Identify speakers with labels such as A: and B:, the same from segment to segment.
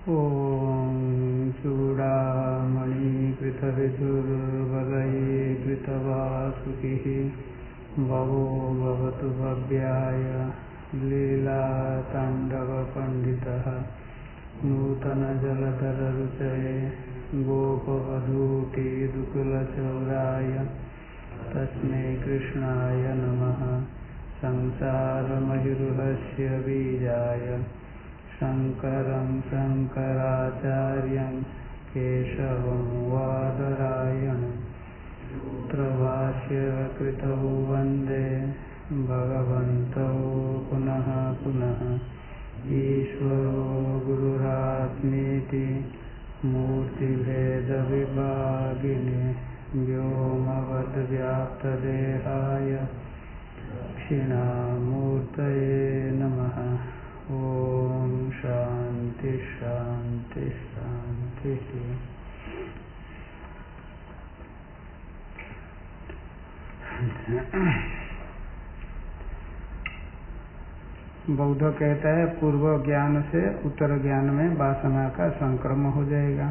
A: ॐ चूडामणिकृतविदुर्बलये कृतवासुकिः भवो भवतु भव्याय लीलाताण्डवपण्डितः नूतनजलधररुचये गोपवधूटिदुकुलचौराय तस्मै कृष्णाय नमः। संसारमहिरुहस्य बीजाय शङ्करं शङ्कराचार्यं केशवं वादरायणं सूत्रभाष्य कृतौ वन्दे भगवन्तौ पुनः पुनः। ईश्वरो गुरुरात्मेति मूर्तिभेदविभागिने व्योमवद्व्याप्तदेहाय दक्षिणामूर्तये नमः। ओम शांति शांति शांति। बौद्ध कहता है पूर्व ज्ञान से उत्तर ज्ञान में वासना का संक्रमण हो जाएगा।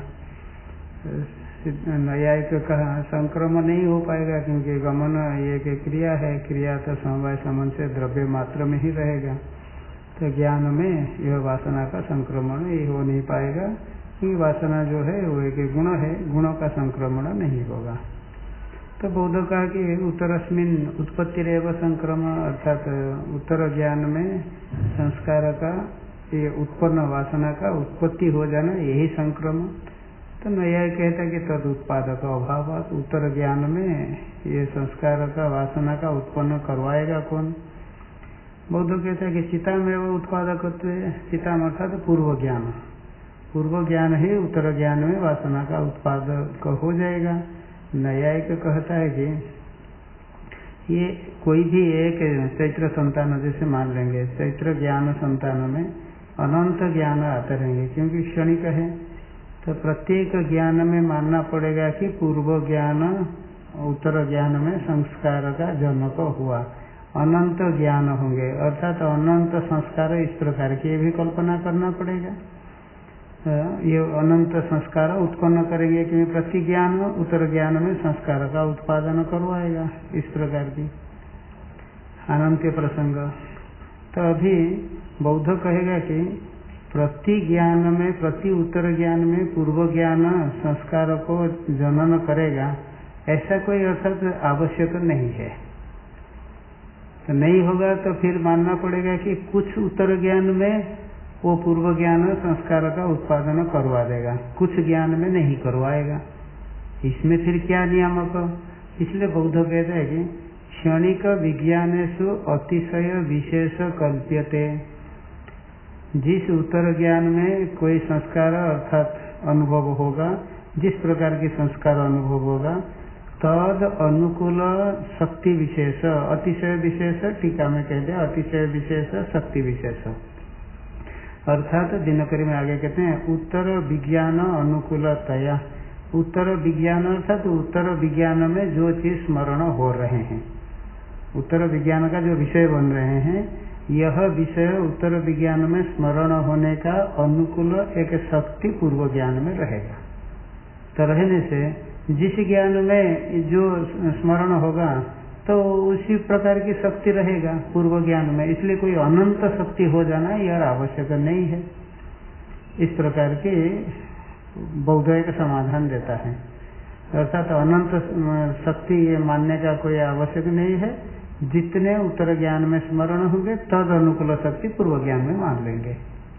A: न्यायिक कहा संक्रमण नहीं हो पाएगा क्योंकि गमन ये कि क्रिया है, क्रिया तो समवाय संबंध से द्रव्य मात्र में ही रहेगा। तो ज्ञान में यह वासना का संक्रमण ये हो नहीं पाएगा क्योंकि वासना जो है वो एक गुण है, गुणों का संक्रमण नहीं होगा। तो बौद्ध कहा कि उत्तरस्मिन उत्पत्तिरेव संक्रमण, अर्थात उत्तर ज्ञान में संस्कार का ये उत्पन्न वासना का उत्पत्ति हो जाना यही संक्रमण। तो न्याय कहता है कि तद उत्पादक अभाव, उत्तर ज्ञान में ये संस्कार का वासना का उत्पन्न करवाएगा कौन? बौद्ध कहता है कि चिता में वो उत्पादकत्व है। चिता अर्थात पूर्व ज्ञान, पूर्व ज्ञान ही उत्तर ज्ञान में वासना का उत्पादक हो जाएगा। न्यायिक कहता है कि ये कोई भी एक चैत्र संतान जैसे मान लेंगे, चैत्र ज्ञान संतान में अनंत ज्ञान आते रहेंगे क्योंकि क्षणिक है। तो प्रत्येक ज्ञान में मानना पड़ेगा कि पूर्व ज्ञान उत्तर ज्ञान में संस्कार का जनक हुआ। अनंत ज्ञान होंगे अर्थात अनंत संस्कार इस प्रकार की भी कल्पना करना पड़ेगा। ये अनंत संस्कार उत्पन्न करेंगे क्योंकि प्रति ज्ञान उत्तर ज्ञान में संस्कार का उत्पादन करवाएगा। इस प्रकार की अनंत प्रसंग। तो अभी बौद्ध कहेगा कि प्रति ज्ञान में, प्रति उत्तर ज्ञान में पूर्व ज्ञान संस्कार को जनन करेगा, ऐसा कोई अर्थात आवश्यक नहीं है। तो नहीं होगा तो फिर मानना पड़ेगा कि कुछ उत्तर ज्ञान में वो पूर्व ज्ञान संस्कार का उत्पादन करवा देगा, कुछ ज्ञान में नहीं करवाएगा। इसमें फिर क्या नियामक? इसलिए बौद्ध कहते हैं कि क्षणिक विज्ञानेषु अतिशय विशेष कल्प्यते। जिस उत्तर ज्ञान में कोई संस्कार अर्थात अनुभव होगा, जिस प्रकार की संस्कार अनुभव होगा, तद अनुकूल शक्ति विशेष, अतिशय विशेष, टीका में कहते हैं अतिशय विशेष शक्ति विशेष। अर्थात दिनकरी में आगे कहते हैं उत्तर विज्ञान अनुकूलतया। उत्तर विज्ञान अर्थात उत्तर विज्ञान में जो चीज स्मरण हो रहे हैं, उत्तर विज्ञान का जो विषय बन रहे हैं, यह विषय उत्तर विज्ञान में स्मरण होने का अनुकूल एक शक्ति पूर्व ज्ञान में रहेगा। तो रहने से जिस ज्ञान में जो स्मरण होगा तो उसी प्रकार की शक्ति रहेगा पूर्व ज्ञान में। इसलिए कोई अनंत शक्ति हो जाना यह आवश्यक नहीं है। इस प्रकार की बौद्ध एक समाधान देता है। अर्थात अनंत शक्ति ये मानने का कोई आवश्यक नहीं है। जितने उत्तर ज्ञान में स्मरण होंगे तद अनुकूल शक्ति पूर्व ज्ञान में मान लेंगे।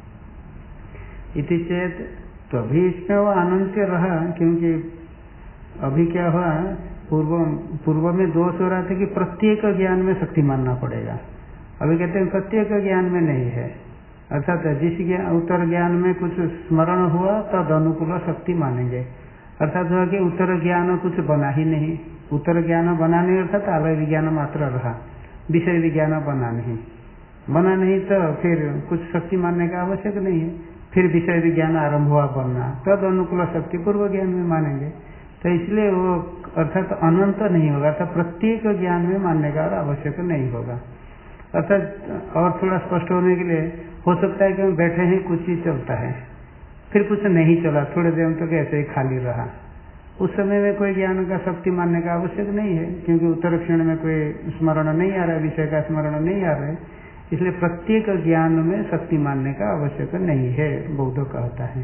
A: इति चेत, तो अभी इसमें वो अनंत रहा क्योंकि अभी क्या हुआ, पूर्व में दोष हो रहा था कि प्रत्येक ज्ञान में शक्ति मानना पड़ेगा। अभी कहते हैं प्रत्येक ज्ञान में नहीं है, अर्थात जिस उत्तर ज्ञान में कुछ स्मरण हुआ तद अनुकूल शक्ति मानेंगे। अर्थात हुआ कि उत्तर ज्ञान कुछ बना ही नहीं, उत्तर ज्ञान बना नहीं अर्थात आलय विज्ञान मात्र रहा, विषय विज्ञान बना नहीं तो फिर कुछ शक्ति मानने का आवश्यक नहीं है। फिर विषय विज्ञान आरंभ हुआ बनना, तद अनुकूल शक्ति पूर्व ज्ञान में मानेंगे। तो इसलिए वो अर्थात अनंत नहीं होगा, तो प्रत्येक ज्ञान में मानने का आवश्यक नहीं होगा। अर्थात और थोड़ा स्पष्ट होने के लिए हो सकता है कि हम बैठे हैं कुछ चीज चलता है, फिर कुछ नहीं चला, थोड़े देर तक ऐसे ही खाली रहा। उस समय में कोई ज्ञान का शक्ति मानने का आवश्यक नहीं है, क्योंकि उत्तर क्षण में कोई स्मरण नहीं आ रहा है, विषय का स्मरण नहीं आ रहा है। इसलिए प्रत्येक ज्ञान में शक्ति मानने का आवश्यक नहीं है, बौद्ध कहता है।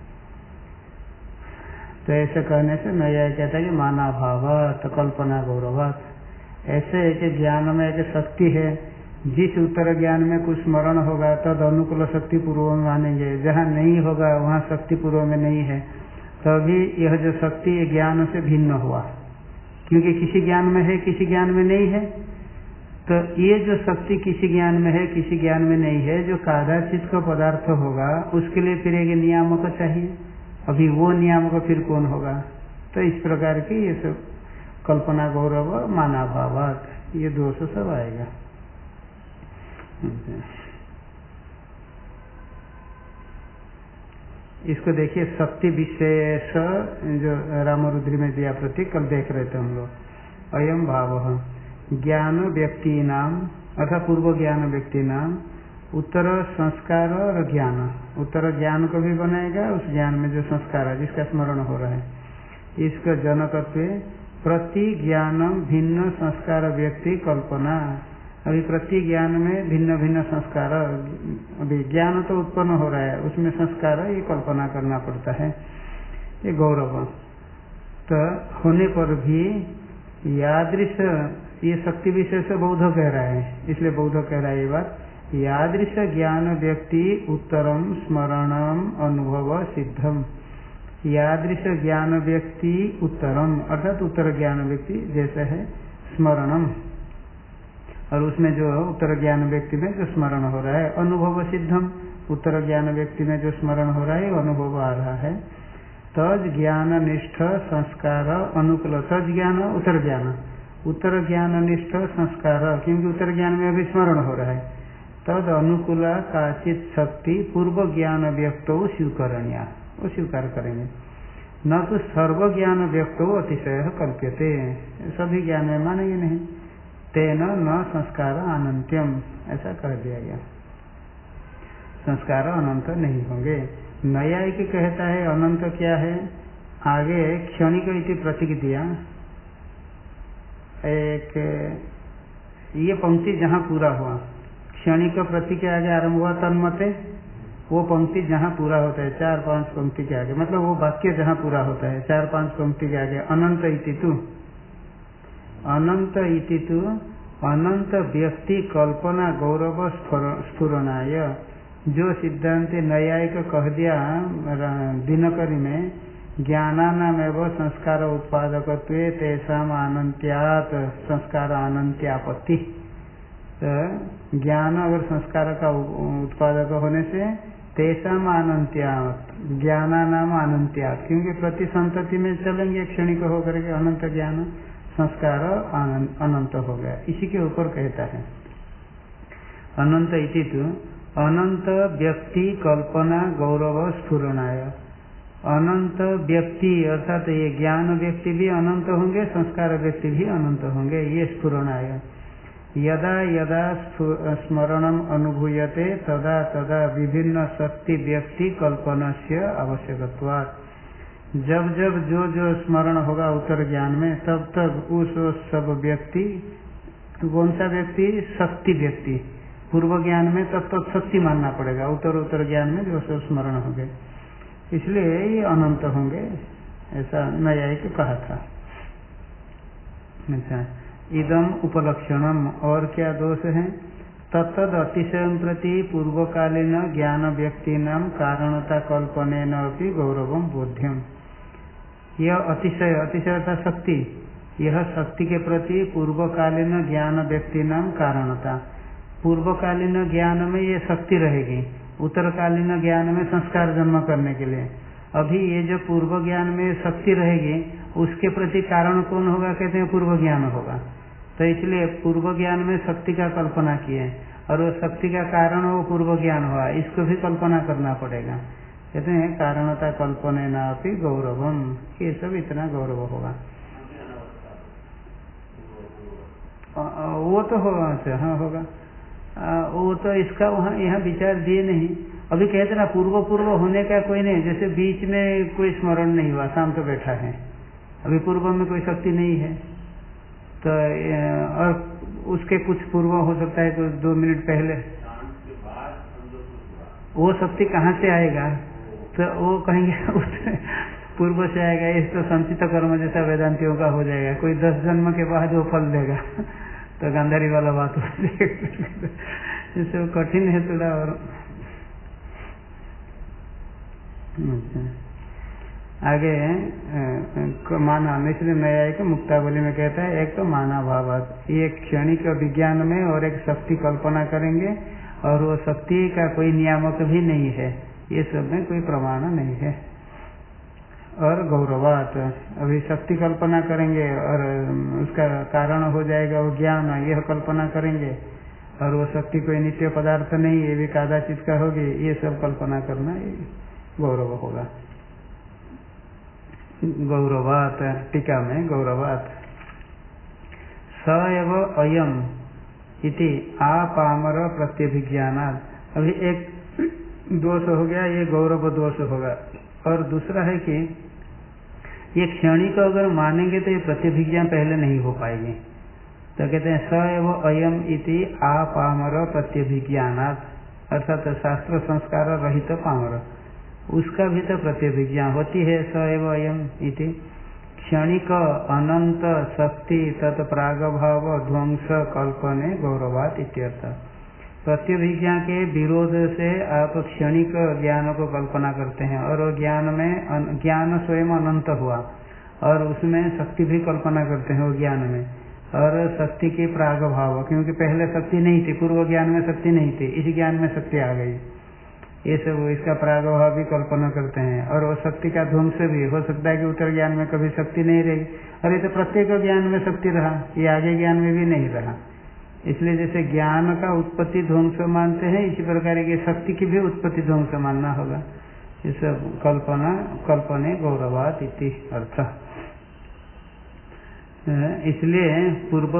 A: तो ऐसे कहने से नया कहता है कि मानाभावात् कल्पना गौरवात्। ऐसे एक ज्ञान में एक शक्ति है, जिस उत्तर ज्ञान में कुछ स्मरण होगा तद अनुकूल शक्ति पूर्व में मानेंगे, जहाँ नहीं होगा वहाँ शक्ति पूर्व में नहीं है, तभी यह जो शक्ति ज्ञान से भिन्न हुआ, क्योंकि किसी ज्ञान में है किसी ज्ञान में नहीं है। तो ये जो शक्ति किसी ज्ञान में है किसी ज्ञान में नहीं है, जो कदाचित का पदार्थ होगा उसके लिए फिर एक नियामक चाहिए। अभी वो नियामक फिर कौन होगा? तो इस प्रकार की ये सब कल्पना गौरव मानाभावात् ये दोष सब आएगा। इसको देखिए, शक्ति विशेष जो रामरुद्री में दिया प्रतीक, कल देख रहे थे हम लोग। अयम भाव ज्ञान व्यक्ति नाम अर्थात पूर्व ज्ञान व्यक्ति नाम उत्तर संस्कार और ज्ञान, उत्तर ज्ञान को भी बनाएगा, उस ज्ञान में जो संस्कार है जिसका स्मरण हो रहा है, इसका जनकत्व प्रति ज्ञान भिन्न संस्कार व्यक्ति कल्पना। अभी प्रति ज्ञान में भिन्न भिन्न संस्कार, अभी ज्ञान तो उत्पन्न हो रहा है, उसमें संस्कार ये कल्पना करना पड़ता है, ये गौरव। तो होने पर भी यादृश, ये शक्ति विशेष बौद्ध कह रहा है, इसलिए बौद्ध कह रहा है ये बात, यादृश ज्ञान व्यक्ति उत्तरम स्मरणम अनुभव सिद्धम। यादृश ज्ञान व्यक्ति उत्तरम अर्थात उत्तर ज्ञान व्यक्ति जैसे है स्मरणम, और उसमें जो उत्तर ज्ञान व्यक्ति में जो स्मरण हो रहा है अनुभव सिद्धम, उत्तर ज्ञान व्यक्ति में जो स्मरण हो रहा है वो अनुभव आ रहा है। तज ज्ञान निष्ठ संस्कार अनुकूल, तज ज्ञान उत्तर ज्ञान, उत्तर ज्ञान निष्ठ संस्कार, क्योंकि उत्तर ज्ञान में अभी स्मरण हो रहा है, तद अनुकूला काचित शक्ति पूर्व ज्ञान व्यक्तो स्वीकरणीया, वो स्वीकार करेंगे। न तो सर्व ज्ञान व्यक्तो अतिशय कल्प्यते, सभी ज्ञान में मानेंगे नहीं। तेन न संस्कार अनंत्यम, ऐसा कह दिया गया, संस्कार अनंत नहीं होंगे। न्यायिक कहता है अनंत क्या है, आगे क्षणिक इति प्रतीक दिया, एक ये पंक्ति जहाँ पूरा हुआ, क्षणिक प्रतीक के आगे आरंभ हुआ तन्मते, वो पंक्ति जहाँ पूरा होता है 4-5 पंक्ति के आगे, मतलब वो वाक्य जहाँ पूरा होता है 4-5 पंक्ति के आगे, अनंत इतितु, अनंत इतितु अनंत व्यक्ति कल्पना गौरव स्फुरणाय, जो सिद्धांत न्यायिक कह दिया दिनकरी में, ज्ञानानामेव संस्कार उत्पादकत्वे तेषाम अनंत्यात् संस्कार अनंत्यापत्ति। तो ज्ञान अगर संस्कार का उत्पादक होने से तेषाम अनंत्यात्, ज्ञानानाम अनंत्यात्, क्योंकि प्रति संतति में चलेंगे क्षणिक होकर के अनंत ज्ञान संस्कार अनंत हो गया, इसी के ऊपर कहता है अनंत इति तो अनंत व्यक्ति कल्पना गौरव स्फुरणाय। अनंत व्यक्ति अर्थात ये ज्ञान व्यक्ति भी अनंत होंगे, संस्कार व्यक्ति भी अनंत होंगे, ये स्फुरणाय। यदा यदा स्मरणम अनुभूयते तदा तदा विभिन्न शक्ति व्यक्ति कल्पनस्य आवश्यकत्वात्, जब जब जो जो स्मरण होगा उत्तर ज्ञान में तब तक उस सब व्यक्ति, कौन सा व्यक्ति, शक्ति व्यक्ति, पूर्व ज्ञान में तब तक शक्ति मानना पड़ेगा, उत्तर ज्ञान में जो सब स्मरण होंगे, इसलिए ये अनंत होंगे, ऐसा न्यायिक कहा था। अच्छा, इदम उपलक्षणम, और क्या दोष है, तत्तद अतिशय प्रति पूर्वकालीन ज्ञान व्यक्ति नाम कारणता कल्पनेन अपि गौरवम बोध्यम। यह अतिशय, अतिशय था शक्ति, यह शक्ति के प्रति पूर्वकालीन ज्ञान व्यक्ति नाम कारणता, पूर्वकालीन ज्ञान में ये शक्ति रहेगी, उत्तरकालीन ज्ञान में संस्कार जन्म करने के लिए। अभी ये जो पूर्व ज्ञान में शक्ति रहेगी उसके प्रति कारण कौन होगा, कहते हैं पूर्व ज्ञान होगा। तो इसलिए पूर्व ज्ञान में शक्ति का कल्पना किए और वो शक्ति का कारण वो पूर्व ज्ञान हुआ, इसको भी कल्पना करना पड़ेगा। कहते हैं कारणता कल्पने ना भी गौरवम, ये सब इतना गौरव होगा। वो तो होगा, हाँ होगा, वो तो इसका वहाँ यहाँ विचार दिए नहीं, अभी कहते ना पूर्व पूर्व होने का कोई नहीं, जैसे बीच में कोई स्मरण नहीं हुआ, शांत तो बैठा है, अभी पूर्व में कोई शक्ति नहीं है, तो और उसके कुछ पूर्व हो सकता है, कुछ 2 मिनट पहले, वो शक्ति कहाँ से आएगा? तो वो कहेंगे पूर्व से आएगा, इस तो संचित कर्म जैसा वेदांतियों का हो जाएगा, कोई 10 जन्म के बाद वो फल देगा तो गांधारी वाला बात हो जाएगा, इससे कठिन है थोड़ा। और आगे माना, इसलिए न्यायिक मुक्तावली में कहता है एक तो माना भावात, ये क्षणिक विज्ञान में, और एक शक्ति कल्पना करेंगे, और वो शक्ति का कोई नियामक भी नहीं है, ये सब में कोई प्रमाण नहीं है। और गौरवात, अभी शक्ति कल्पना करेंगे और उसका कारण हो जाएगा वो ज्ञान, यह कल्पना करेंगे, और वो शक्ति कोई नित्य पदार्थ नहीं, ये भी कादाचित का होगी, ये सब कल्पना करना ये गौरव होगा। गौरवात, टीका में गौरवात, स एव अयम इति आपामर प्रत्यभिज्ञानात्, अभी एक दोष हो गया, ये गौरव दोष होगा। और दूसरा है कि ये क्षणिक को अगर मानेंगे तो ये प्रत्यभिज्ञा पहले नहीं हो पाएगी, तो कहते हैं स एव अयम इति आपामर प्रत्यभिज्ञानात्, अर्थात शास्त्र संस्कार रहित पामर, उसका भी तो प्रत्यभिज्ञा होती है। स एव अयम इति क्षणिक अनंत शक्ति तत्प्रागभाव ध्वंस कल्पने गौरवात इत्यर्थ। प्रत्यभिज्ञा के विरोध से आप क्षणिक ज्ञान को कल्पना करते हैं, और ज्ञान में ज्ञान स्वयं अनंत हुआ, और उसमें शक्ति भी कल्पना करते हैं वो ज्ञान में, और शक्ति के प्रागभाव, क्योंकि पहले शक्ति नहीं थी, पूर्व ज्ञान में शक्ति नहीं थी, इस ज्ञान में शक्ति आ गई, ये सब इसका प्रागभाव भी कल्पना करते हैं। और वो शक्ति का ध्वंस भी हो सकता है कि उत्तर ज्ञान में कभी शक्ति नहीं रही, और ये तो प्रत्येक ज्ञान में शक्ति रहा, ये आगे ज्ञान में भी नहीं रहा। इसलिए जैसे ज्ञान का उत्पत्ति ध्वंस मानते हैं, इसी प्रकार की शक्ति की भी उत्पत्ति ध्वंस मानना होगा। ये सब कल्पने गौरवात इति अर्थ। इसलिए पूर्व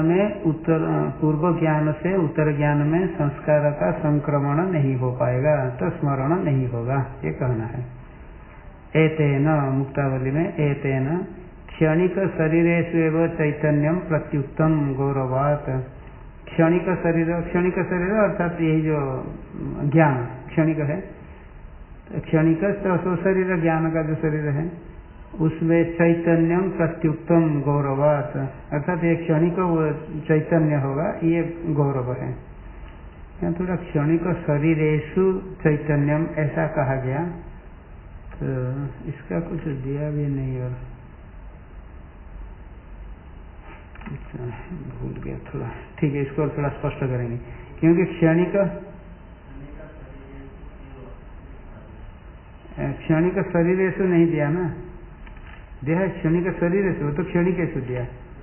A: ज्ञान से उत्तर ज्ञान में संस्कार का संक्रमण नहीं हो पाएगा, तो स्मरण नहीं होगा, ये कहना है। एतेन, मुक्तावली में एतेन क्षणिक शरीरेषु एव चैतन्यम प्रत्युक्तम गौरवात, क्षणिक शरीर अर्थात यही जो ज्ञान क्षणिक है, क्षणिक तो शरीर ज्ञान का जो शरीर है, उसमें चैतन्यम प्रत्युक्तम गौरवात, अर्थात ये क्षणिक चैतन्य होगा, ये गौरव है। यहाँ थोड़ा क्षणिक शरीरेषु चैतन्यम ऐसा कहा गया, तो इसका कुछ दिया भी नहीं, और भूल गया थोड़ा, ठीक है, इसको थोड़ा स्पष्ट करेंगे, क्योंकि क्षणिक शरीरेषु नहीं दिया ना, दिया है क्षणिक शरीरेषु, तो क्षणिकेषु दिया,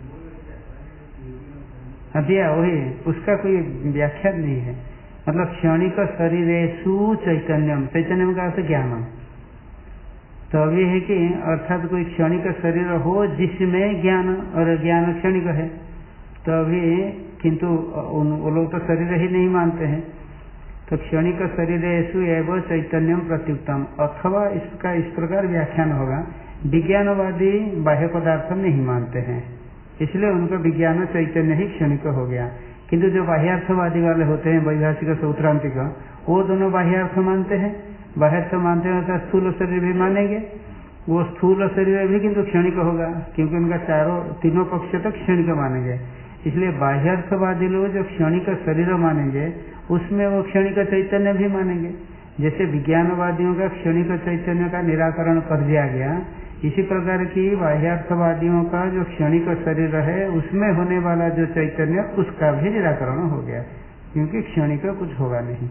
A: दिया वही, उसका कोई व्याख्या नहीं है। मतलब क्षणिक शरीरेषु चैतन्यम, चैतन्यम का अर्थ ज्ञानम, तो अभी है कि अर्थात कोई क्षणिक शरीर हो जिसमें ज्ञान, और ज्ञान क्षणिक है, तो अभी किंतु वो लोग तो शरीर ही नहीं मानते हैं, तो क्षणिक शरीरेषु एवं चैतन्यम प्रत्युक्तम, अथवा इसका इस प्रकार व्याख्यान होगा, विज्ञानवादी बाह्य पदार्थ नहीं मानते हैं, इसलिए उनका विज्ञान चैतन्य ही क्षणिक हो गया, किंतु जो बाह्यार्थवादी वाले होते हैं, वैभाषिक सौत्रांतिक, वो दोनों बाह्यार्थ मानते हैं, बाह्यार्थ मानते हैं तो स्थूल शरीर भी मानेंगे, वो स्थूल शरीर भी किंतु क्षणिक होगा, क्योंकि उनका तीनों पक्ष तक क्षणिक मानेंगे। इसलिए बाह्यार्थवादी लोग जो क्षणिक शरीर मानेंगे, उसमें वो क्षणिक चैतन्य भी मानेंगे। जैसे विज्ञानवादियों का क्षणिक चैतन्य का निराकरण कर दिया गया, इसी प्रकार की बाह्यार्थवादियों का जो क्षणिक शरीर है, उसमें होने वाला जो चैतन्य, उसका भी निराकरण हो गया, क्योंकि क्षणिक कुछ होगा नहीं।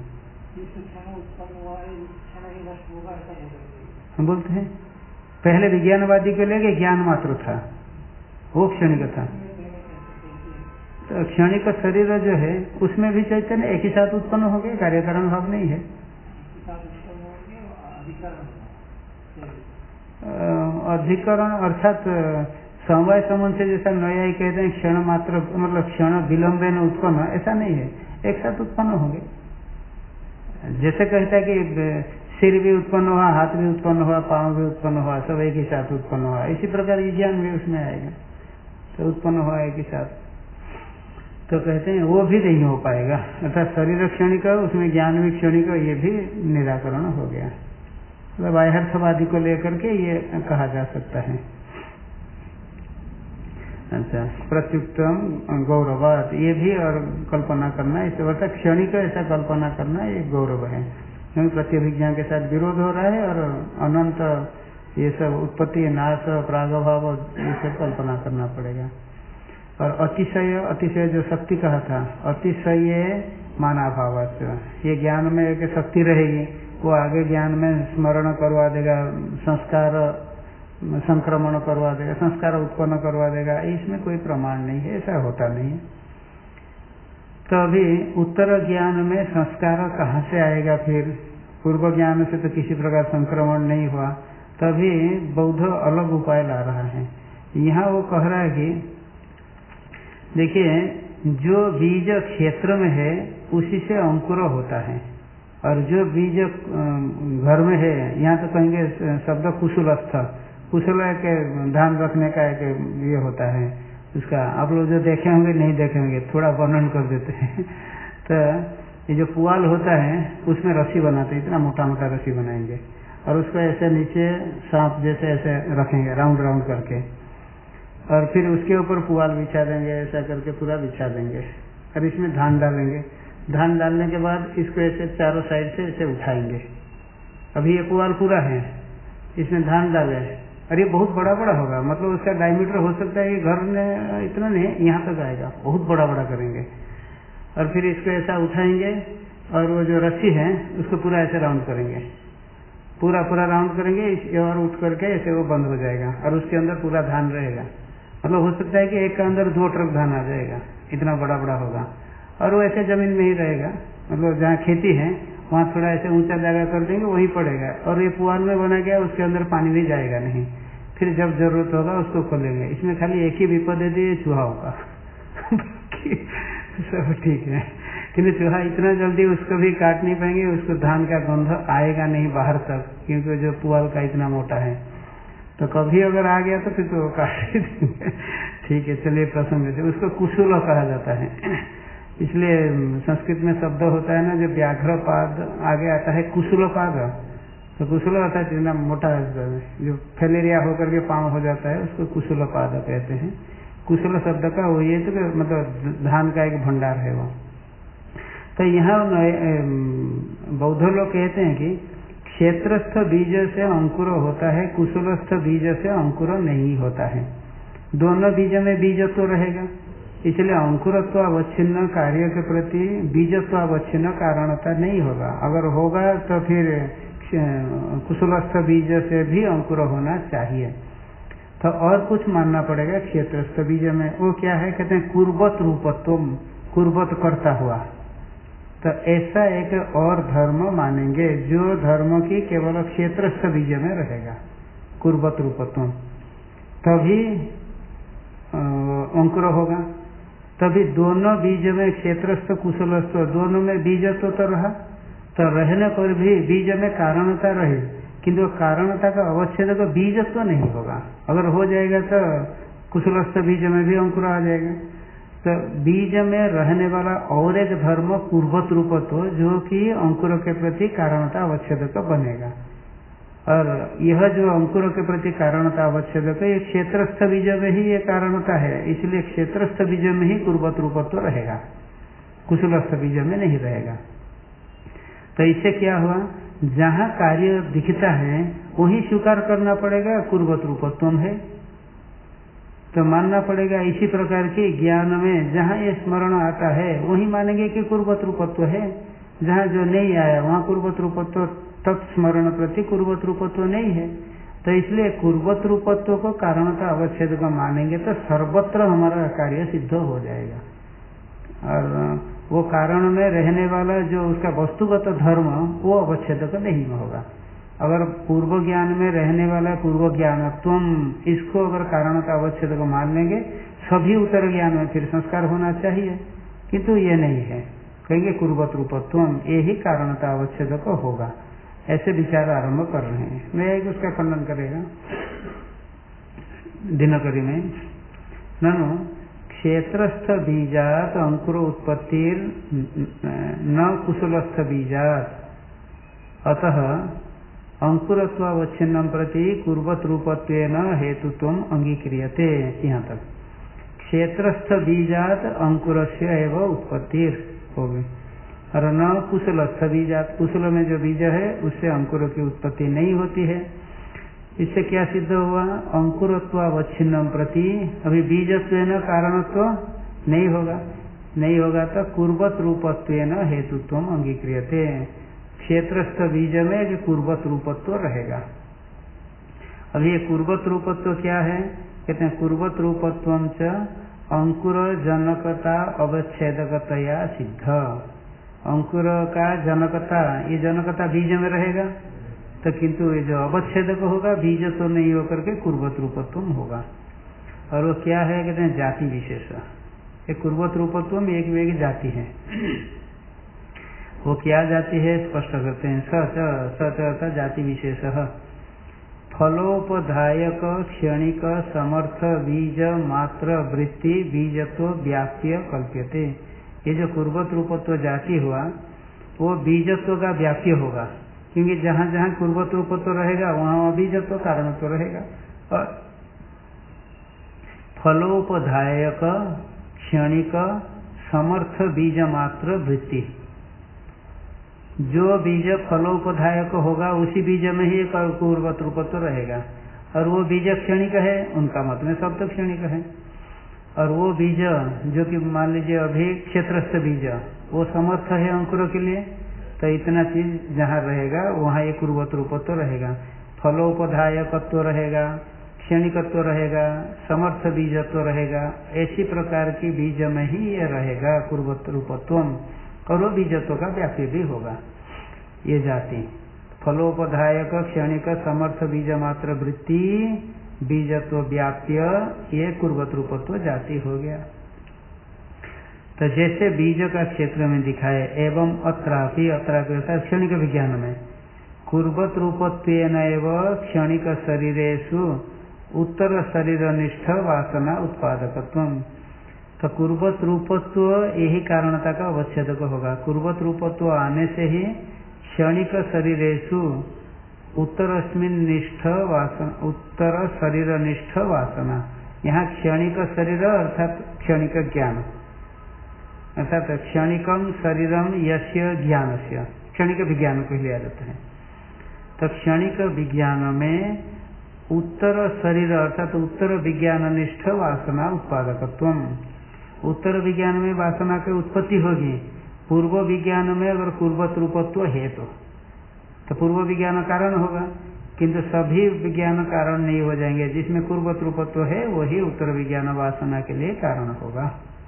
A: हम बोलते हैं पहले विज्ञानवादी के लिए ज्ञान मात्र था, वो क्षणिक था, तो क्षणिक शरीर जो है उसमें भी चैतन्य एक ही साथ उत्पन्न हो गए, कार्यकारण भाव नहीं है। अधिकरण अर्थात समवाय संबंध से, जैसा न्यायी कहते हैं क्षण मात्र, मतलब क्षण विलंबे न उत्पन्न, ऐसा नहीं है, एक साथ उत्पन्न होंगे, जैसे कहता है कि सिर भी उत्पन्न हुआ, हाथ भी उत्पन्न हुआ, पांव भी उत्पन्न हुआ, सब एक ही साथ उत्पन्न हुआ, इसी प्रकार ये ज्ञान भी उसमें आएगा, तो उत्पन्न हुआ एक ही साथ। तो कहते हैं वो भी नहीं हो पाएगा, अर्थात शरीर क्षणिक, उसमें ज्ञान भी क्षणिक, ये भी निराकरण हो गया। मतलब बाह्यर्थवादी को लेकर के ये कहा जा सकता है। अच्छा, प्रत्युत्तम गौरवात, ये भी और कल्पना करना, इस अर्थात क्षणिक ऐसा कल्पना करना ये गौरव है, क्योंकि प्रत्यभिज्ञा के साथ विरोध हो रहा है और अनंत ये सब उत्पत्ति नाश प्रागभाव ये सब कल्पना करना पड़ेगा। और अतिशय, अतिशय जो शक्ति कहा था, अतिशय मानाभाव, ये ज्ञान में एक शक्ति रहेगी, वो आगे ज्ञान में स्मरण करवा देगा, संस्कार संक्रमण करवा देगा, संस्कार उत्पन्न करवा देगा, इसमें कोई प्रमाण नहीं है, ऐसा होता नहीं है। तो अभी उत्तर ज्ञान में संस्कार कहाँ से आएगा? फिर पूर्व ज्ञान से तो किसी प्रकार संक्रमण नहीं हुआ, तभी बौद्ध अलग उपाय ला रहा है। यहाँ वो कह रहा है कि देखिए, जो बीज क्षेत्र में है उसी से अंकुर होता है, और जो बीज घर में है, यहाँ तो कहेंगे शब्द कुशलस्थ, कुशल के ध्यान रखने का एक ये होता है उसका, आप लोग जो देखे होंगे नहीं देखे होंगे, थोड़ा वर्णन कर देते हैं। तो ये जो पुआल होता है उसमें रस्सी बनाते हैं, इतना मोटा मोटा रस्सी बनाएंगे और उसको ऐसे नीचे सांप जैसे ऐसे रखेंगे राउंड राउंड करके, और फिर उसके ऊपर पुआल बिछा देंगे, ऐसा करके पूरा बिछा देंगे, और इसमें धान डालेंगे। धान डालने के बाद इसको ऐसे चारों साइड से ऐसे उठाएंगे। अभी ये पुआल पूरा है, इसमें धान डाले, और ये बहुत बड़ा बड़ा होगा, मतलब उसका डायमीटर हो सकता है कि घर में इतना नहीं, यहाँ तक आएगा, बहुत बड़ा बड़ा करेंगे, और फिर इसको ऐसा उठाएंगे और वो जो रस्सी है उसको पूरा ऐसे राउंड करेंगे, पूरा पूरा राउंड करेंगे, और उठ करके ऐसे वो बंद हो जाएगा और उसके अंदर पूरा धान रहेगा। मतलब हो सकता है कि एक के अंदर 2 ट्रक धान आ जाएगा, इतना बड़ा बड़ा होगा, और वो ऐसे जमीन में ही रहेगा। मतलब जहाँ खेती है वहाँ थोड़ा ऐसे ऊंचा जगह कर देंगे, वही पड़ेगा, और ये पुआल में बना गया, उसके अंदर पानी भी जाएगा नहीं। फिर जब जरूरत होगा उसको खोलेंगे। इसमें खाली एक ही विपद दे दिए चूहाओं का सब ठीक है, किंतु चूहा इतना जल्दी उसको भी काट नहीं पाएंगे, उसको धान का गंध आएगा नहीं बाहर तक, क्योंकि जो पुआल का इतना मोटा है। तो कभी अगर आ गया तो फिर तो काट देंगे। ठीक है, चलिए प्रसंग से उसको कुशल कहा जाता है। इसलिए संस्कृत में शब्द होता है ना, जो व्याघ्र पाद आगे आता है कुशल पाद, तो कुशल होता है जितना मोटा जो फैलेरिया होकर के पांव हो जाता है उसको कुशल पाद कहते हैं। कुशल शब्द का वो ये तो मतलब धान का एक भंडार है वो। तो यहाँ बौद्ध लोग कहते हैं कि क्षेत्रस्थ बीज से अंकुर होता है, कुशलस्थ बीज से अंकुर नहीं होता है। दोनों बीज में बीजत्व रहेगा, इसलिए अंकुरत्व अवच्छिन्न कार्य के प्रति बीजत्व अवच्छिन्न कारणता नहीं होगा। अगर होगा तो फिर कुशलस्थ बीज से भी अंकुर होना चाहिए। तो और कुछ मानना पड़ेगा क्षेत्रस्थ बीज में। वो क्या है? कहते हैं कुर्वत रूपत्व, कुर्वत करता हुआ। तो ऐसा एक और धर्म मानेंगे जो धर्म की केवल क्षेत्रस्थ बीज में रहेगा, कुर्वत रूपत्व, तभी अंकुर होगा। तभी दोनों बीज में क्षेत्रस्थ कुशलस्थ दोनों में बीजत्व तो रहा, तो रहने पर भी बीज में कारणता रहे, किंतु कारणता का अवच्छेद का बीजत्व नहीं होगा। अगर हो जाएगा तो कुशलस्थ बीज में भी अंकुर आ जाएगा। तो बीज में रहने वाला और एक धर्म कुर्वत रूपत्व, जो कि अंकुर के प्रति कारणता अवच्छेद का बनेगा। और यह जो अंकुर के प्रति कारणता अवच्छेद का ये क्षेत्रस्थ बीज में ही ये कारणता है, इसलिए क्षेत्रस्थ बीज में ही कुर्वत रूपत्व रहेगा, कुशलस्थ बीज में नहीं रहेगा। तो इससे क्या हुआ? जहाँ कार्य दिखता है वही स्वीकार करना पड़ेगा कुर्वत रूपत्व है, तो मानना पड़ेगा। इसी प्रकार के ज्ञान में जहाँ ये स्मरण आता है वही मानेंगे कि कुर्वत रूपत्व है, जहाँ जो नहीं आया वहाँ कुर्वत रूपत्व, तत्स्मरण प्रति कुर्वत रूपत्व नहीं है। तो इसलिए कुर्वत रूपत्व को कारणता अवच्छेद का मानेंगे तो सर्वत्र हमारा कार्य सिद्ध हो जाएगा। और वो कारण में रहने वाला जो उसका वस्तुगत धर्म वो अवच्छेद का नहीं होगा। अगर पूर्व ज्ञान में रहने वाला पूर्व ज्ञानत्व, इसको अगर कारणता अवच्छेद को मान लेंगे, सभी उत्तर ज्ञान में फिर संस्कार होना चाहिए, किंतु ये नहीं है। कहेंगे कुर्वत रूपत्वम, यही कारणता अवच्छेद को होगा, ऐसे विचार आरंभ कर रहे हैं। मैं उसका खंडन करेगा दिनकरी में। ननु क्षेत्रस्थ बीजात अंकुर उत्पत्तिर न कुशलस्थ बीजात, अतः अंकुरत्वावच्छिन्नं प्रति कुर्वत रूपत्वेन हेतुत्वम अंगीक्रियते। यहाँ तक क्षेत्रस्थ बीजात अंकुरस्य एव उत्पत्तिर होगी, और न कुशलस्थ बीजात, कुशल में जो बीज है उससे अंकुर की उत्पत्ति नहीं होती है। इससे क्या सिद्ध हुआ? अंकुरत्वावच्छिन्नं प्रति, अभी बीजत्वेन कारणत्व नहीं होगा, नहीं होगा तो कुर्वत रूपत्वेन हेतुत्वम अंगीक्रियते। क्षेत्रस्थ बीज में जो कुर्वत रूपत्व रहेगा। अब ये कुर्वत रूपत्व क्या है? कहते हैं कुर्वत रूपत्वम च अंकुर जनकता अवच्छेदकतया सिद्ध। अंकुर का जनकता, ये जनकता बीज में रहेगा, तो किंतु ये जो अवच्छेदक होगा बीज तो नहीं होकर के कुर्वत रूपत्व होगा। और वो क्या है? कहते हैं जाति विशेष। ये कुर्वत रूपत्व में एक वेग जाति है। वो क्या जाति है? स्पष्ट करते हैं। सच जाति विशेष फलोपधायक क्षणिक समर्थ बीज मात्र वृत्ति बीजत्व व्याप्य कल्प्यते। ये जो कुर्वत रूपत्व जाति हुआ वो बीजत्व का व्याप्य होगा, क्योंकि जहाँ जहाँ कुर्वत रूपत्व रहेगा वहाँ बीजत्व कारणत्व रहेगा। और फलोपधायक क्षणिक समर्थ बीज मात्र वृत्ति, जो बीज फलोपधायक होगा उसी बीज में ही कुर्वत रूपत्व रहेगा। और वो बीज क्षणिक है, उनका मत में सब तो क्षणिक है। और वो बीज जो कि मान लीजिए अभी क्षेत्रस्थ बीज, वो समर्थ है अंकुरों के लिए, तो इतना चीज जहाँ रहेगा वहाँ ये कुर्वत रूपत्व रहेगा। फलोपधायकत्व रहेगा, क्षणिकत्व रहेगा, समर्थ बीजत्व रहेगा। ऐसी प्रकार की बीज में ही ये रहेगा कुर्वत रूपत्वम, और वो बीजत्व का व्याप्य भी होगा। ये जाति फलोपधायक क्षणिक समर्थ बीज मात्र वृत्ति बीजत्व व्याप्य, ये कुर्वत रूपत्व जाति हो गया। तो जैसे बीज का क्षेत्र में दिखाए, एवं अत्रापि होता है क्षणिक विज्ञान में कुर्वत रूपत्वेन एव क्षणिक शरीरेषु उत्तर शरीरनिष्ठ वासना उत्पादकत्वम। तो कुर्वत रूपत्व यही कारणता का अवच्छेदक होगा। कुर्वत रूपत्व आने से ही क्षणिक शरीरेषु उत्तरस्मिन् निष्ठ वासना, उत्तर शरीर निष्ठ वासना। यहाँ क्षणिक शरीर अर्थात क्षणिक ज्ञान, अर्थात क्षणिकम शरीरम यस्य ज्ञानस्य, क्षणिक विज्ञान को लिया जाता है। तो क्षणिक विज्ञान में उत्तर शरीर अर्थात उत्तर विज्ञान निष्ठ वासना उत्पादकत्वम। उत्तर विज्ञान में वासना की उत्पत्ति होगी, पूर्व विज्ञान में अगर कुर्वत रूपत्व है तो पूर्व विज्ञान कारण होगा, किंतु सभी विज्ञान कारण नहीं हो जाएंगे। जिसमें कुर्वत रूपत्व है वही उत्तर विज्ञान वासना के लिए कारण होगा।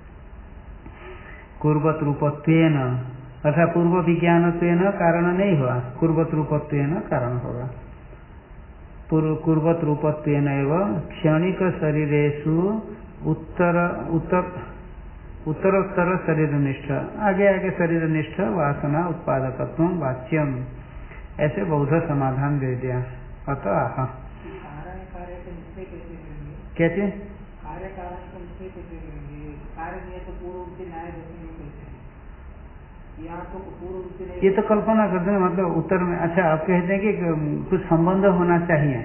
A: कुर्वत रूपत्वेन अर्थात पूर्व विज्ञानत्वेन कारण नहीं हुआ, कुर्वत रूपत्वेन कारण होगा। कुर्वत रूपत्वेन एवं क्षणिक शरीरेषु उत्तरोत्तर शरीर निष्ठ, आगे आगे शरीर निष्ठ वासना उत्पादकत्व वाच्यम, ऐसे बौद्ध समाधान दे दिया। अतः कहते ये तो कल्पना करते हैं, मतलब उत्तर में। अच्छा, आप कहते हैं कि कुछ संबंध होना चाहिए।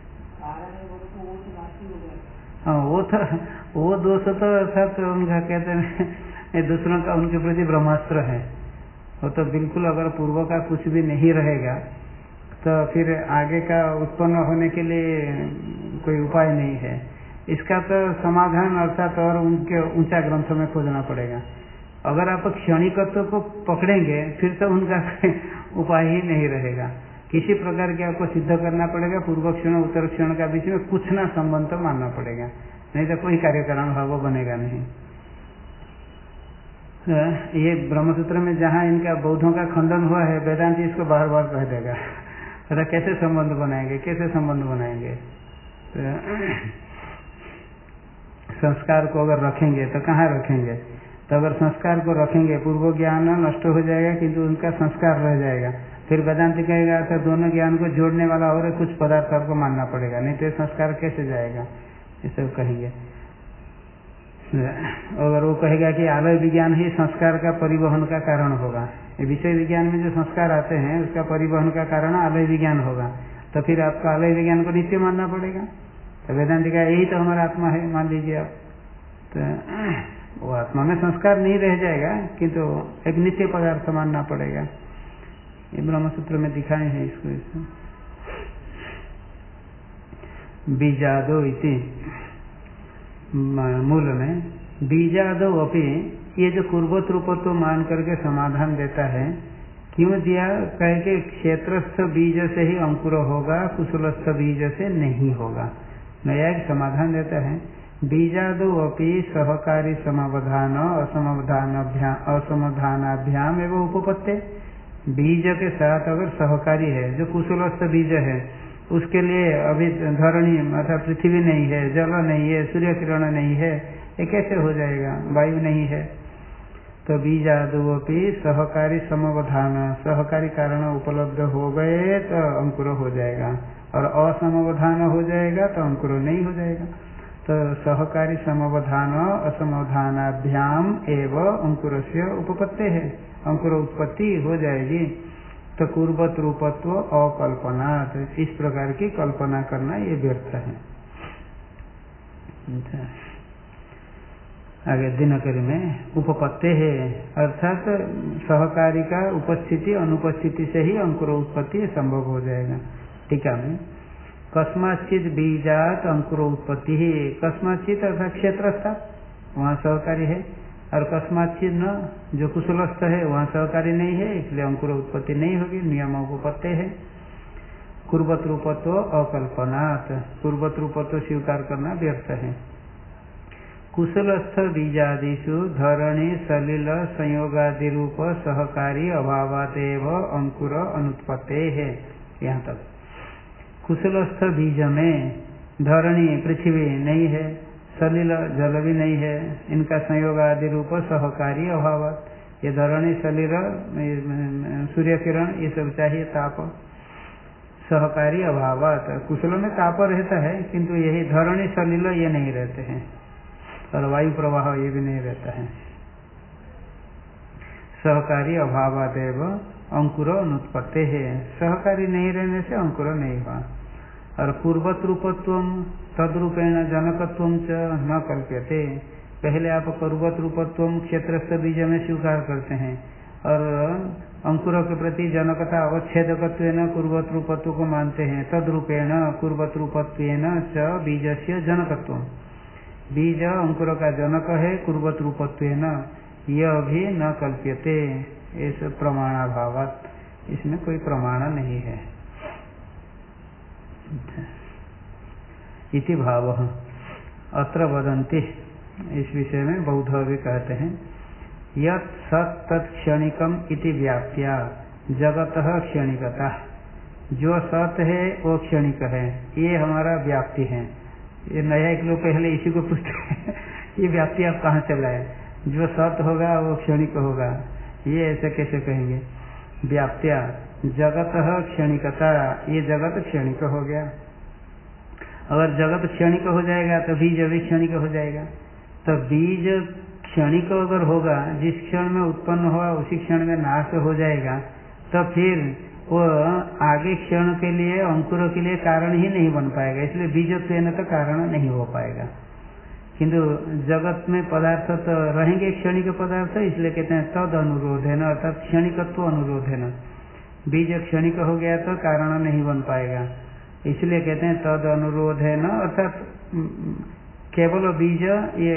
A: हाँ, वो दोष तो अर्थात उनका कहते हैं दूसरों का उनके प्रति ब्रह्मास्त्र है। वो तो बिल्कुल अगर पूर्व का कुछ भी नहीं रहेगा तो फिर आगे का उत्पन्न होने के लिए कोई उपाय नहीं है। इसका तो समाधान अर्थात और उनके ऊंचा ग्रंथों में खोजना पड़ेगा। अगर आप क्षणिकत्व को पकड़ेंगे फिर तो उनका उपाय ही नहीं रहेगा। किसी प्रकार के आपको सिद्ध करना पड़ेगा, पूर्व क्षण उत्तर क्षण का बीच में कुछ ना संबंध तो मानना पड़ेगा, नहीं तो कोई कार्यकारण भाव बनेगा नहीं। ये ब्रह्मसूत्र में जहाँ इनका बौद्धों का खंडन हुआ है, वेदांति इसको बार बार कह देगा। अरे कैसे संबंध बनाएंगे, कैसे संबंध बनाएंगे? संस्कार को अगर रखेंगे तो कहाँ रखेंगे? तो अगर संस्कार को रखेंगे पूर्व ज्ञान नष्ट हो जाएगा किंतु उनका संस्कार रह जाएगा। फिर वेदांत कहेगा तो दोनों ज्ञान को जोड़ने वाला और कुछ पदार्थ आपको मानना पड़ेगा, नहीं तो संस्कार कैसे जाएगा, ये सब कहेंगे। अगर वो कहेगा कि आलय विज्ञान ही संस्कार का परिवहन का कारण होगा, विषय विज्ञान में जो संस्कार आते हैं उसका परिवहन का कारण आलय विज्ञान होगा, तो फिर आपको आलय विज्ञान को नित्य मानना पड़ेगा। तो वेदांत का यही तो हमारा आत्मा है मान लीजिए आप, तो वो आत्मा में संस्कार नहीं रह जाएगा किंतु एक नित्य पदार्थ मानना पड़ेगा। ये ब्रह्मसूत्र में दिखाए हैं इसको। बीजादो इति मूल में बीजादो अपि, ये जो पूर्वोत्त रूपत्व मान करके समाधान देता है, क्यों दिया? कह के क्षेत्रस्थ बीज से ही अंकुर होगा, कुशलस्थ बीज से नहीं होगा। नया एक समाधान देता है, बीजादो अपि सहकारी समावधान असमाधानाभ्याम एवं उपपत्ते। बीज के साथ अगर सहकारी है, जो कुशलस्थ बीज है, उसके लिए अभी धरणी अर्थात पृथ्वी नहीं है, जल नहीं है, सूर्य किरण नहीं है, ये कैसे हो जाएगा? वायु नहीं है। तो बीजादोपि सहकारी समवधान, सहकारी कारण उपलब्ध हो गए तो अंकुर हो जाएगा, और असमवधान हो जाएगा तो अंकुर नहीं हो जाएगा। तो सहकारी समवधान असमवधानाभ्याम एवं अंकुरस्य उपपत्ति है, अंकुर उत्पत्ति हो जाएगी। तो पूर्वत रूपत्व अकल्पना, तो इस प्रकार की कल्पना करना ये व्यर्थ है। आगे दिनकरी में उपपत्ति है, अर्थात सहकारी का उपस्थिति अनुपस्थिति से ही अंकुर उत्पत्ति संभव हो जाएगा। टीका में कस्माचित बीजात अंकुर उत्पत्ति ही, कस्माचित अर्थात क्षेत्रस्थ वहाँ सहकारी है, और कस्माचित न जो कुशलस्थ है वहाँ सहकारी नहीं है, इसलिए अंकुर उत्पत्ति नहीं होगी, नियम उपपत्ति है। पूर्वत रूपत्व अकल्पनात्, पूर्वत रूपत्व स्वीकार करना व्यर्थ है। कुशलस्थ बीजादिषु धरणी सलिल संयोगादि रूप सहकारी अभावादेव अंकुर अनुत्पत्ति है। यहाँ तक कुशलस्थ बीज में धरणी पृथ्वी नहीं है, सलिल जल भी नहीं है, इनका संयोग आदि रूप सहकारी अभाव। ये धरणी सलिल सूर्य किरण ये सब चाहिए, ताप सहकारी अभाव। कुशल में ताप रहता है किंतु यही धरणी सलिल ये नहीं रहते हैं, और वायु प्रवाह ये भी नहीं रहता है। सहकारी अभावादेव अंकुर अनुत्पत्ति है, सहकारी नहीं रहने से अंकुर नहीं हुआ। और पूर्वत रूपत्व तद्रूपेण जनकत्व च न कल्प्यते, पहले आप पूर्वत रूपत्व क्षेत्रस्थ बीज में स्वीकार करते हैं, और अंकुर के प्रति जनकता अवच्छेदकत्व पूर्वत रूपत्व को मानते हैं। तद्रूपेण पूर्वत रूपत्व च बीजस्य जनकत्व, बीज अंकुर का जनक है पूर्वत रूपत्व, यह भी न कल्प्यते, इस प्रमाणाभावात, इसमें कोई प्रमाण नहीं है। इति भाव अत्र वदन्ति, इस विषय में बौद्ध भी कहते हैं, यत् सत् तत् क्षणिकम इति व्याप्या जगतः क्षणिकता, जो सत है वो क्षणिक है, ये हमारा व्याप्ति है। ये नया एक लोग पहले इसी को पूछते हैं ये व्याप्ति आप कहाँ से लाए, जो सत होगा वो क्षणिक होगा, ये ऐसे कैसे कहेंगे? व्याप्त्या जगतः क्षणिकता, ये जगत क्षणिक हो गया। अगर जगत क्षणिक हो जाएगा तो बीज भी क्षणिक हो जाएगा। तो बीज क्षणिक अगर होगा, जिस क्षण में उत्पन्न हुआ उसी क्षण में नाश हो जाएगा, तो फिर वो आगे क्षण के लिए अंकुर के लिए कारण ही नहीं बन पाएगा, इसलिए बीजत्वेन तो कारण नहीं हो पाएगा। किंतु जगत में पदार्थ तो रहेंगे क्षणिक पदार्थ, इसलिए कहते हैं तद अनुरोधेन, अर्थात क्षणिकत्व अनुरोधेन। बीज क्षणिक हो गया तो कारण नहीं बन पाएगा, इसलिए कहते हैं तद अनुरोधेन, अर्थात केवल बीज, ये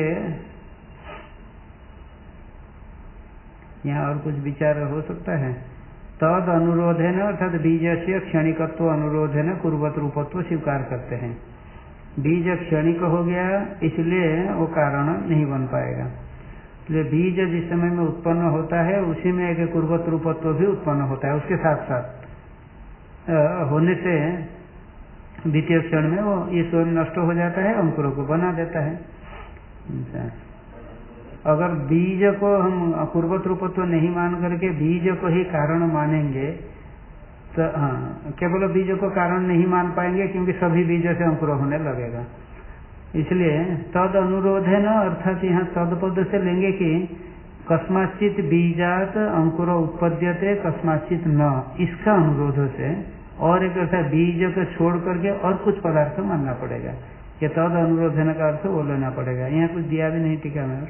A: यहाँ और कुछ विचार हो सकता है। तद अनुरोधेन अर्थात बीज से क्षणिकत्व अनुरोधेन पूर्वत रूपत्व स्वीकार करते हैं। बीज क्षणिक हो गया इसलिए वो कारण नहीं बन पाएगा, इसलिए बीज जिस समय में उत्पन्न होता है उसी में एक पूर्वत रूपत्व भी उत्पन्न होता है, उसके साथ साथ होने से द्वितीय क्षण में वो ये स्वयं नष्ट हो जाता है, अंकुरों को बना देता है। अगर बीज को हम पूर्वत रूपत्व नहीं मान करके बीज को ही कारण मानेंगे तो हाँ, केवल बीज को कारण नहीं मान पाएंगे क्योंकि सभी बीजों से अंकुर होने लगेगा। इसलिए तद अनुरोध है न, अर्थात यहाँ तद पद से लेंगे कि कस्माचित बीजात अंकुर उत्पद्यते कस्माचित न, इसका अनुरोध से, और एक अर्थात बीज को छोड़ करके और कुछ पदार्थ मानना पड़ेगा। ये तद अनुरोधन का अर्थ वो लेना पड़ेगा। यहाँ कुछ दिया भी नहीं टीका में।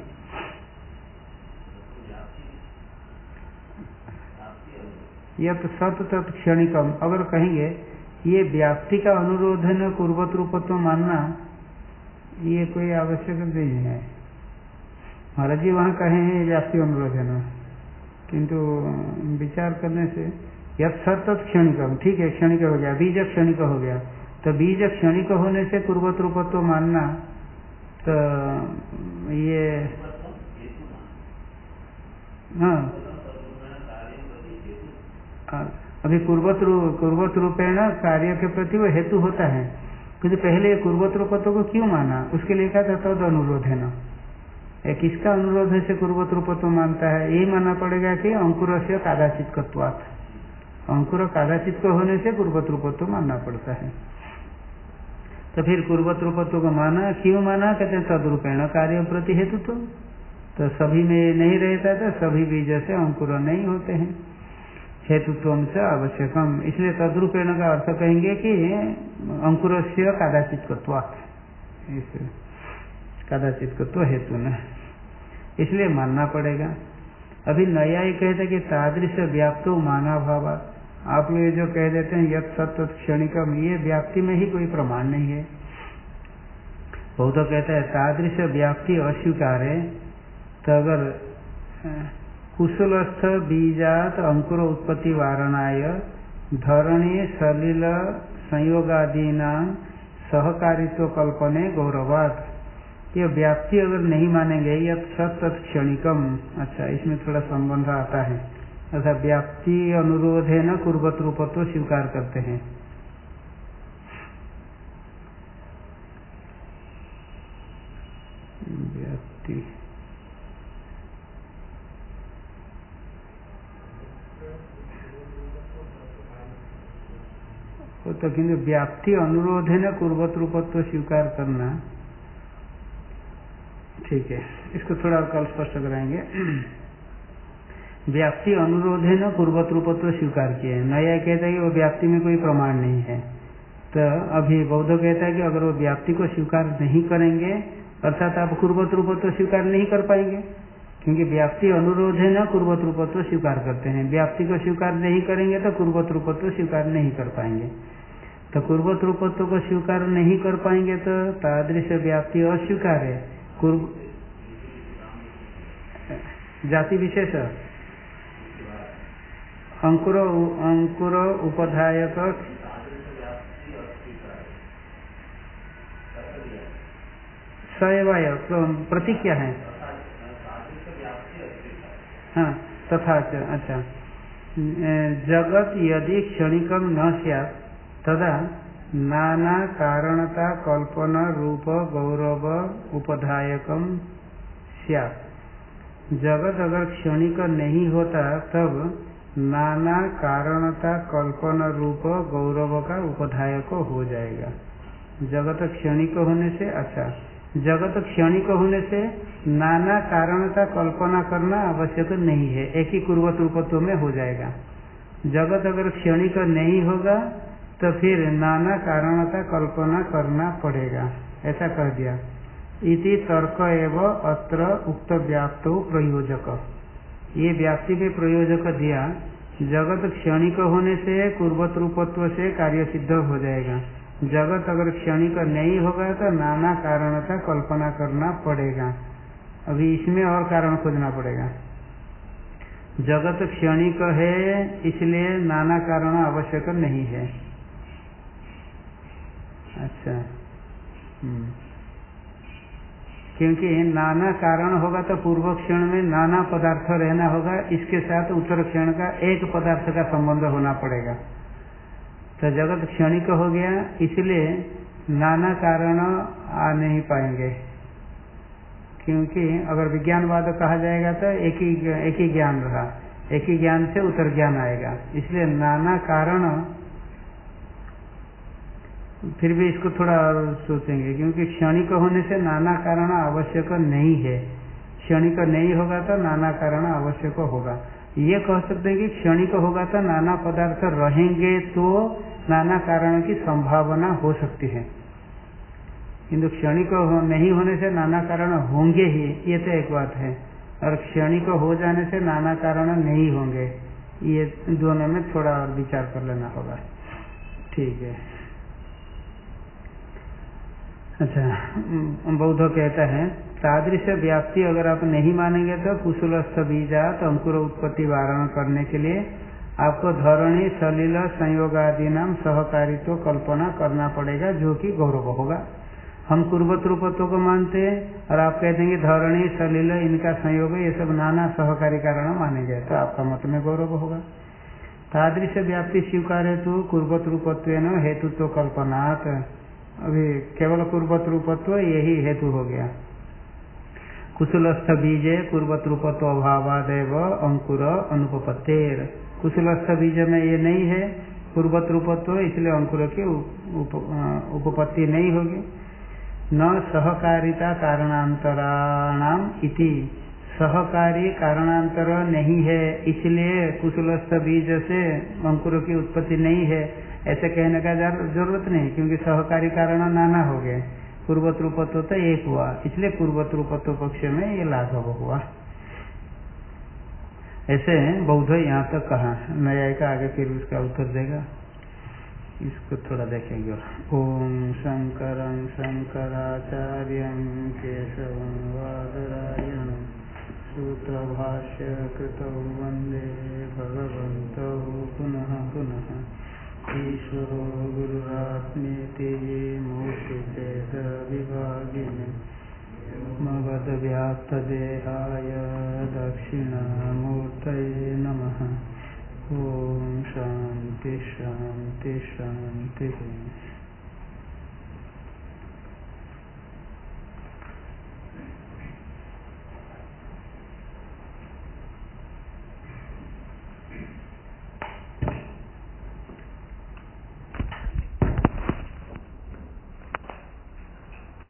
A: यह तो सत तत् क्षणिकम, अगर कहेंगे ये व्याप्ति का अनुरोधन पूर्वत रूपत्व मानना ये कोई आवश्यक नहीं है। महाराज जी वहाँ कहे हैं व्याप्ति अनुरोधन, किंतु विचार करने से यह सत तत् क्षणिकम, ठीक है, क्षणिक हो गया, बीज क्षणिक हो गया, तो बीज क्षणिक होने से पूर्वत रूपत्व मानना, तो ये हाँ अभी पूर्वत रूपेण कार्य के प्रति वो हेतु होता है, किंतु पहले पूर्वत रूपत्व को क्यों माना, उसके लिए कहा था तद अनुरोध है ना। किसका अनुरोध से पूर्वत रूपत्व मानता है, यही मानना पड़ेगा कि अंकुर से कादाचित्कत्वात्, अंकुर कादाचित को होने से पूर्वत रूपत्व मानना पड़ता है। तो फिर पूर्वत रूपत्व को माना, क्यों माना, कहते हैं तद्रूपेण कार्य प्रति हेतु, तो सभी में नहीं रहता था, सभी बीज से अंकुर नहीं होते हैं, हेतुत्व से आवश्यकम, इसलिए तद्रूपेण का अर्थ कहेंगे कि अंकुर से कादाचित्कत्वात्, कादाचित्कत्व हेतु न, इसलिए मानना पड़ेगा। अभी नया ही कहते कि तादृश व्याप्तो माना भाव, आप लोग जो कह देते हैं यत् सत क्षणिकम, ये व्याप्ति में ही कोई प्रमाण नहीं है। बहुत तो कहता है तादृश व्याप्ति अस्वीकार है, तो अगर कुशलस्थ बीजात अंकुर उत्पत्ति वारणाय धरणी सलिल संयोगादीना सहकारित्व कल्पने गौरवात्, ये व्याप्ति अगर नहीं मानेंगे यत् सत तत् क्षणिकम, अच्छा इसमें थोड़ा संबंध आता है, अर्थात व्याप्ति अनुरोध है न पूर्वत रूपत्व स्वीकार करते हैं। व्याप्ति तो किंतु व्याप्ति अनुरोध है न पूर्वत रूपत्व स्वीकार करना, ठीक है, इसको थोड़ा कल स्पष्ट कराएंगे। व्याप्ति अनुरोध है न पूर्वत रूपत्व स्वीकार किए, नया कहता है कि वो व्याप्ति में कोई प्रमाण नहीं है, तो अभी बौद्ध कहता है कि अगर वो व्याप्ति को स्वीकार नहीं करेंगे अर्थात आप पूर्वत रूपत्व स्वीकार नहीं कर पाएंगे, क्योंकि व्याप्ति अनुरोध है न पूर्वत रूपत्व स्वीकार करते हैं, व्याप्ति को स्वीकार नहीं करेंगे तो पूर्वत रूपत्व स्वीकार नहीं कर पाएंगे, तो पूर्वत रूपत्व को स्वीकार नहीं कर पाएंगे तो तादृश व्याप्ति अस्वीकार है। जाति विशेष अंकुर उपधायक सएवाय प्रतीक क्या है, हाँ तथा अच्छा, जगत यदि क्षणिकम न स्यात् तदा नाना कारणता कल्पना रूप गौरव उपधायकम स्यात्, जगत अगर क्षणिक नहीं होता तब नाना कारणता कल्पना रूप गौरव का उपधायक हो जाएगा। जगत क्षणिक होने से, अच्छा जगत क्षणिक होने से नाना कारणता कल्पना करना आवश्यक नहीं है, एक ही पूर्वत रूपत्व में हो जाएगा। जगत अगर क्षणिक नहीं होगा तो फिर नाना कारणता कल्पना करना पड़ेगा, ऐसा कह दिया। इति तर्क एवं अत्र उक्त व्याप्तो प्रयोजक, ये व्याप्ति के प्रयोजक दिया, जगत क्षणिक होने से पूर्वत रूपत्व से कार्य सिद्ध हो जाएगा, जगत अगर क्षणिक नहीं होगा तो नाना कारणता कल्पना करना पड़ेगा। अभी इसमें और कारण खोजना पड़ेगा, जगत क्षणिक है इसलिए नाना कारण आवश्यक नहीं है, अच्छा क्योंकि नाना कारण होगा तो पूर्व क्षण में नाना पदार्थ रहना होगा, इसके साथ उत्तर क्षण का एक पदार्थ का संबंध होना पड़ेगा, तो जगत क्षणिक हो गया इसलिए नाना कारण आ नहीं पाएंगे, क्योंकि अगर विज्ञानवाद कहा जाएगा तो एक ही ज्ञान रहा, एक ही ज्ञान से उत्तर ज्ञान आएगा। इसलिए नाना कारण, फिर भी इसको थोड़ा और सोचेंगे, क्योंकि क्षणिक होने से नाना कारण आवश्यक नहीं है। क्षणिक नहीं होगा तो नाना कारण आवश्यक होगा। ये कह सकते हैं कि क्षणिक होगा तो नाना पदार्थ रहेंगे तो नाना कारण की संभावना हो सकती है, किंतु क्षणिक नहीं होने से नाना कारण होंगे ही, ये तो एक बात है। और क्षणिक हो जाने से नाना कारण नहीं होंगे, ये दोनों में थोड़ा और विचार कर लेना होगा। ठीक है। अच्छा, बौद्ध कहता है तादृश व्याप्ति अगर आप नहीं मानेंगे तो कुशलस्थ बीजात अंकुर उत्पत्ति वारण करने के लिए आपको धरणी सलिल संयोगादि नाम सहकारित्व कल्पना करना पड़ेगा, जो कि गौरव होगा। हम कुर्वत रूपत्व को मानते हैं और आप कहते हैं कि धरणी सलिल इनका संयोग ये सब नाना सहकारी कारण माने गए, तो आपका मत में गौरव होगा। तादृश व्याप्ति स्वीकार हेतु कुर्वत रूपत्व हेतुत्व कल्पनात्, अभी केवल कुर्वत रूपत्व यही हेतु हो गया। कुशलस्थ बीजे कुर्वत रूपत्व अभावादेव अंकुर अनुपपत्तेर, कुशलस्थ बीज में ये नहीं है कुर्वत रूपत्व, इसलिए अंकुर की उपपत्ति नहीं होगी। न सहकारिता कारणांतराणाम इति, सहकारी कारणांतर नहीं है इसलिए कुशलस्थ बीज से अंकुर की उत्पत्ति नहीं है, ऐसे कहने का जरूरत नहीं, क्योंकि सहकारी कारण नाना हो गए। पूर्वत रूपत्व तो एक हुआ, इसलिए पूर्वत रूपत्व पक्ष में ये लाघव हुआ। ऐसे बौद्ध यहाँ तक कहा, न्यायिक आगे फिर उसका उत्तर देगा, इसको थोड़ा देखेंगे। ओम शंकरं शंकराचार्यं केशवं वादरायणं सूत्रभाष्य कृतौ वंदे भगवन्तौ पुनः पुनः। ईश्वरो गुरुरात्मेति मूर्तिभेद विभागिने मगधव्याप्तदेहाय दक्षिणामूर्तये नमः। ओम शांति शांति शांति।